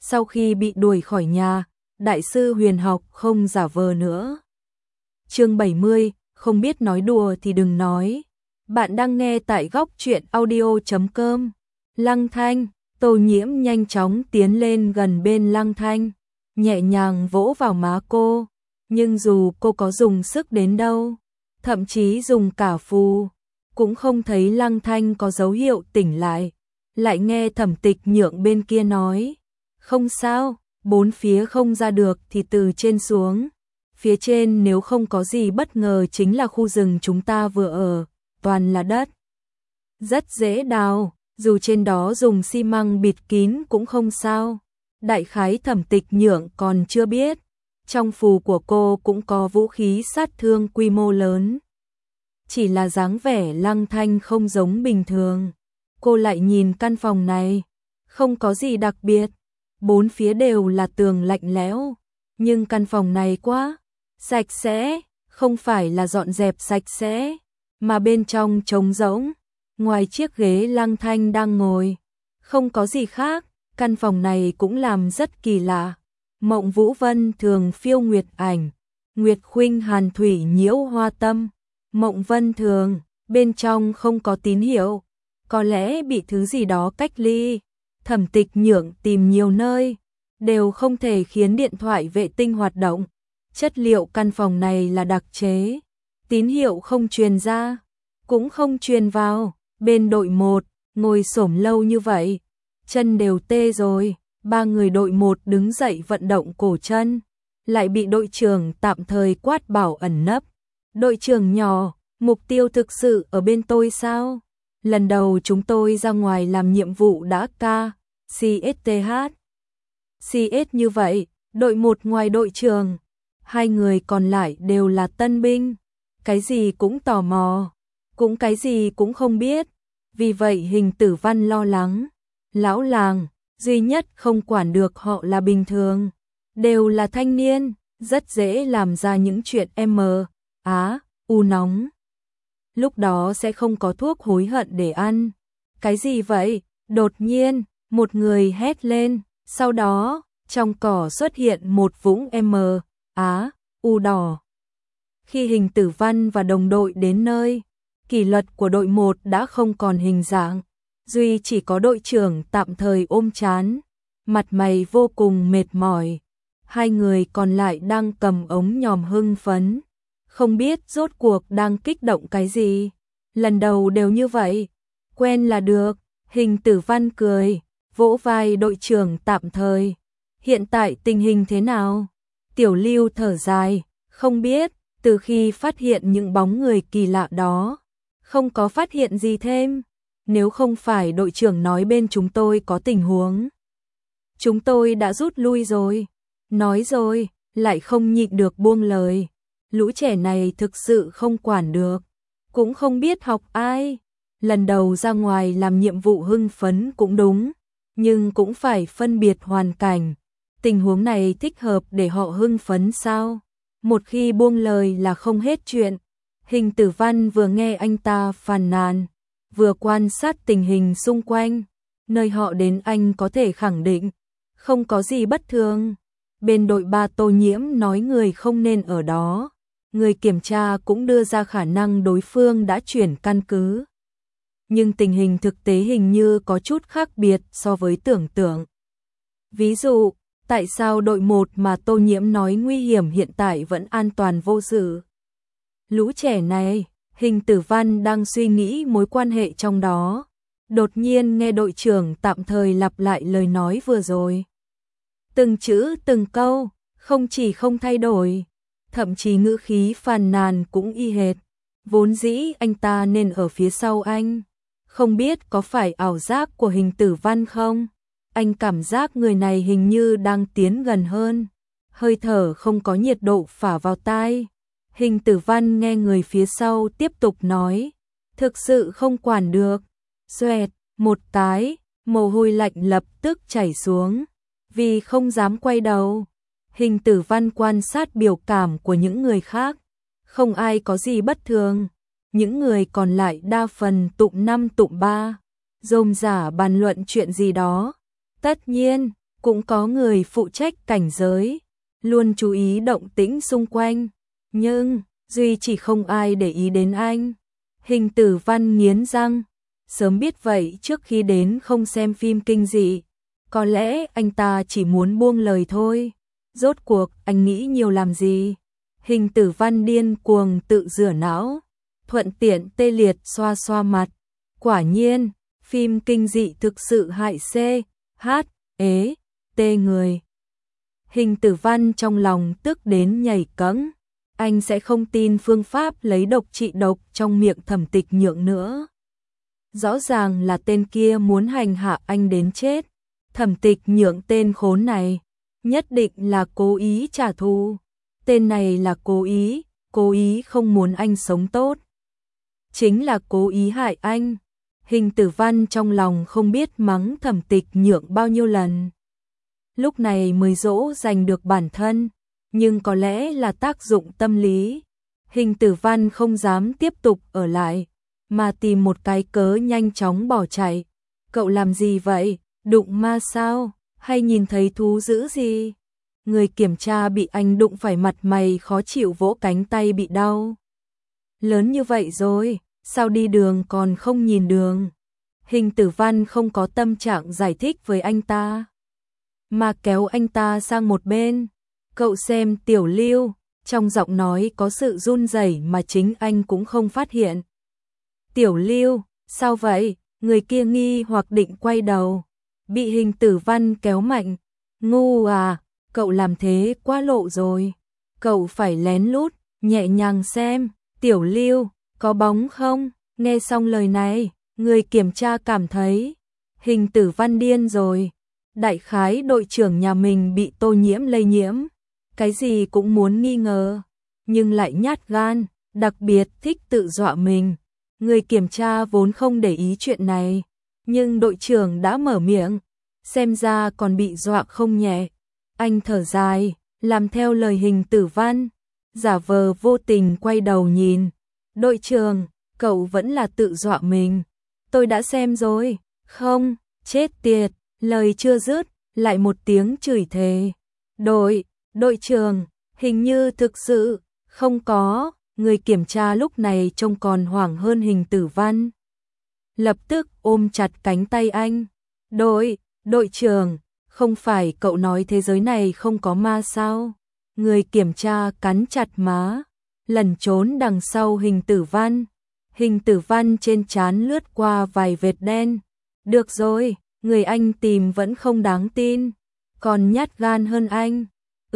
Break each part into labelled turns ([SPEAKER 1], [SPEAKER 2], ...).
[SPEAKER 1] Sau khi bị đuổi khỏi nhà, đại sư huyền học không giả vờ nữa. Chương 70, không biết nói đùa thì đừng nói. Bạn đang nghe tại góc truyện audio.com. Lăng Thanh, Tô Nhiễm nhanh chóng tiến lên gần bên Lăng Thanh, nhẹ nhàng vỗ vào má cô, nhưng dù cô có dùng sức đến đâu, thậm chí dùng cả phù, cũng không thấy Lăng Thanh có dấu hiệu tỉnh lại. Lại nghe Thẩm Tịch Nhượng bên kia nói, không sao, bốn phía không ra được thì từ trên xuống. Phía trên nếu không có gì bất ngờ chính là khu rừng chúng ta vừa ở, toàn là đất. Rất dễ đào, dù trên đó dùng xi măng bịt kín cũng không sao. Đại khái Thẩm Tịch Nhượng còn chưa biết, trong phù của cô cũng có vũ khí sát thương quy mô lớn. Chỉ là dáng vẻ Lăng Thanh không giống bình thường. Cô lại nhìn căn phòng này, không có gì đặc biệt, bốn phía đều là tường lạnh lẽo, nhưng căn phòng này quá sạch sẽ, không phải là dọn dẹp sạch sẽ, mà bên trong trống rỗng, ngoài chiếc ghế Lăng Thanh đang ngồi, không có gì khác. Căn phòng này cũng làm rất kỳ lạ. Mộng Vũ Vân thường phiêu nguyệt ảnh, Nguyệt Khuynh hàn thủy nhiễu hoa tâm. Mộng Vân thường, bên trong không có tín hiệu, có lẽ bị thứ gì đó cách ly. Thẩm Tịch Nhượng tìm nhiều nơi, đều không thể khiến điện thoại vệ tinh hoạt động. Chất liệu căn phòng này là đặc chế, tín hiệu không truyền ra, cũng không truyền vào. Bên đội 1, ngồi xổm lâu như vậy, chân đều tê rồi. Ba người đội 1 đứng dậy vận động cổ chân, lại bị đội trưởng tạm thời quát bảo ẩn nấp. Đội trưởng nhỏ, mục tiêu thực sự ở bên tôi sao? Lần đầu chúng tôi ra ngoài làm nhiệm vụ đã CSTH. CS như vậy, đội 1 ngoài đội trưởng, hai người còn lại đều là tân binh, cái gì cũng tò mò, cũng cái gì cũng không biết. Vì vậy Hình Tử Văn lo lắng, lão làng duy nhất không quản được họ là bình thường, đều là thanh niên, rất dễ làm ra những chuyện u nóng. Lúc đó sẽ không có thuốc hối hận để ăn. Cái gì vậy? Đột nhiên, một người hét lên, sau đó, trong cỏ xuất hiện một vũng u đỏ. Khi Hình Tử Văn và đồng đội đến nơi, kỷ luật của đội 1 đã không còn hình dạng, duy chỉ có đội trưởng tạm thời ôm trán, mặt mày vô cùng mệt mỏi. Hai người còn lại đang cầm ống nhòm hưng phấn, không biết rốt cuộc đang kích động cái gì. Lần đầu đều như vậy, quen là được. Hình Tử Văn cười, vỗ vai đội trưởng tạm thời. Hiện tại tình hình thế nào? Tiểu Lưu thở dài, không biết, từ khi phát hiện những bóng người kỳ lạ đó, không có phát hiện gì thêm. Nếu không phải đội trưởng nói bên chúng tôi có tình huống, chúng tôi đã rút lui rồi. Nói rồi, lại không nhịn được buông lời. Lũ trẻ này thực sự không quản được, cũng không biết học ai. Lần đầu ra ngoài làm nhiệm vụ hưng phấn cũng đúng, nhưng cũng phải phân biệt hoàn cảnh. Tình huống này thích hợp để họ hưng phấn sao? Một khi buông lời là không hết chuyện. Hình Tử Văn vừa nghe anh ta phàn nàn, vừa quan sát tình hình xung quanh. Nơi họ đến anh có thể khẳng định, không có gì bất thường. Bên đội 3 Tô Nhiễm nói người không nên ở đó. Người kiểm tra cũng đưa ra khả năng đối phương đã chuyển căn cứ. Nhưng tình hình thực tế hình như có chút khác biệt so với tưởng tượng. Ví dụ, tại sao đội 1 mà Tô Nhiễm nói nguy hiểm hiện tại vẫn an toàn vô sự? Lũ trẻ này, Hình Tử Văn đang suy nghĩ mối quan hệ trong đó. Đột nhiên nghe đội trưởng tạm thời lặp lại lời nói vừa rồi. Từng chữ từng câu, không chỉ không thay đổi, thậm chí ngữ khí phàn nàn cũng y hệt. Vốn dĩ anh ta nên ở phía sau anh. Không biết có phải ảo giác của Hình Tử Văn không? Anh cảm giác người này hình như đang tiến gần hơn. Hơi thở không có nhiệt độ phả vào tai. Hình Tử Văn nghe người phía sau tiếp tục nói. Thực sự không quản được. Xoẹt, một cái, mồ hôi lạnh lập tức chảy xuống. Vì không dám quay đầu. Hình Tử Văn quan sát biểu cảm của những người khác. Không ai có gì bất thường. Những người còn lại đa phần tụng 5 tụng 3. Rôm rả bàn luận chuyện gì đó. Tất nhiên, cũng có người phụ trách cảnh giới, luôn chú ý động tĩnh xung quanh, nhưng duy chỉ không ai để ý đến anh. Hình Tử Văn nghiến răng, sớm biết vậy trước khi đến không xem phim kinh dị, có lẽ anh ta chỉ muốn buông lời thôi. Rốt cuộc anh nghĩ nhiều làm gì? Hình Tử Văn điên cuồng tự rửa não, thuận tiện tê liệt xoa xoa mặt. Quả nhiên, phim kinh dị thực sự hại tê người. Hình Tử Văn trong lòng tức đến nhảy cẫng, anh sẽ không tin phương pháp lấy độc trị độc trong miệng Thẩm Tịch Nhượng nữa. Rõ ràng là tên kia muốn hành hạ anh đến chết. Thẩm Tịch Nhượng tên khốn này, nhất định là cố ý trả thù. Tên này là cố ý không muốn anh sống tốt. Chính là cố ý hại anh. Hình Tử Văn trong lòng không biết mắng Thẩm Tịch Nhượng bao nhiêu lần. Lúc này mới dỗ dành được bản thân, nhưng có lẽ là tác dụng tâm lý. Hình Tử Văn không dám tiếp tục ở lại, mà tìm một cái cớ nhanh chóng bỏ chạy. Cậu làm gì vậy? Đụng ma sao? Hay nhìn thấy thú dữ gì? Người kiểm tra bị anh đụng phải mặt mày khó chịu vỗ cánh tay bị đau. Lớn như vậy rồi, sao đi đường còn không nhìn đường? Hình Tử Văn không có tâm trạng giải thích với anh ta, mà kéo anh ta sang một bên. Cậu xem Tiểu Lưu, trong giọng nói có sự run rẩy mà chính anh cũng không phát hiện. Tiểu Lưu, sao vậy? Người kia nghi hoặc định quay đầu, bị Hình Tử Văn kéo mạnh. Ngu à, cậu làm thế quá lộ rồi. Cậu phải lén lút, nhẹ nhàng xem. Tiểu Lưu, có bóng không? Nghe xong lời này, người kiểm tra cảm thấy Hình Tử Văn điên rồi. Đại khái đội trưởng nhà mình bị Tô Nhiễm lây nhiễm, cái gì cũng muốn nghi ngờ, nhưng lại nhát gan, đặc biệt thích tự dọa mình. Người kiểm tra vốn không để ý chuyện này, nhưng đội trưởng đã mở miệng, xem ra còn bị dọa không nhẹ. Anh thở dài, làm theo lời Hình Tử Văn, giả vờ vô tình quay đầu nhìn. Đội trưởng, cậu vẫn là tự dọa mình. Tôi đã xem rồi. Không, chết tiệt. Lời chưa dứt, lại một tiếng chửi thề. Đội trưởng, hình như thực sự không có. Người kiểm tra lúc này trông còn hoảng hơn Hình Tử Văn. Lập tức ôm chặt cánh tay anh. Đội trưởng, không phải cậu nói thế giới này không có ma sao? Người kiểm tra cắn chặt má, lẩn trốn đằng sau Hình Tử Văn. Hình Tử Văn trên trán lướt qua vài vệt đen. Được rồi, người anh tìm vẫn không đáng tin, còn nhát gan hơn anh.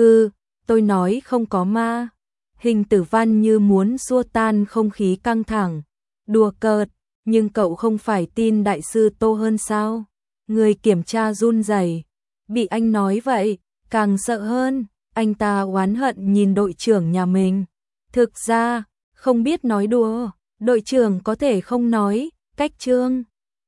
[SPEAKER 1] Tôi nói không có ma. Hình Tử Văn như muốn xua tan không khí căng thẳng. Đùa cợt, nhưng cậu không phải tin đại sư Tô hơn sao? Người kiểm tra run rẩy, bị anh nói vậy, càng sợ hơn. Anh ta oán hận nhìn đội trưởng nhà mình. Thực ra, không biết nói đùa, đội trưởng có thể không nói, cách chương.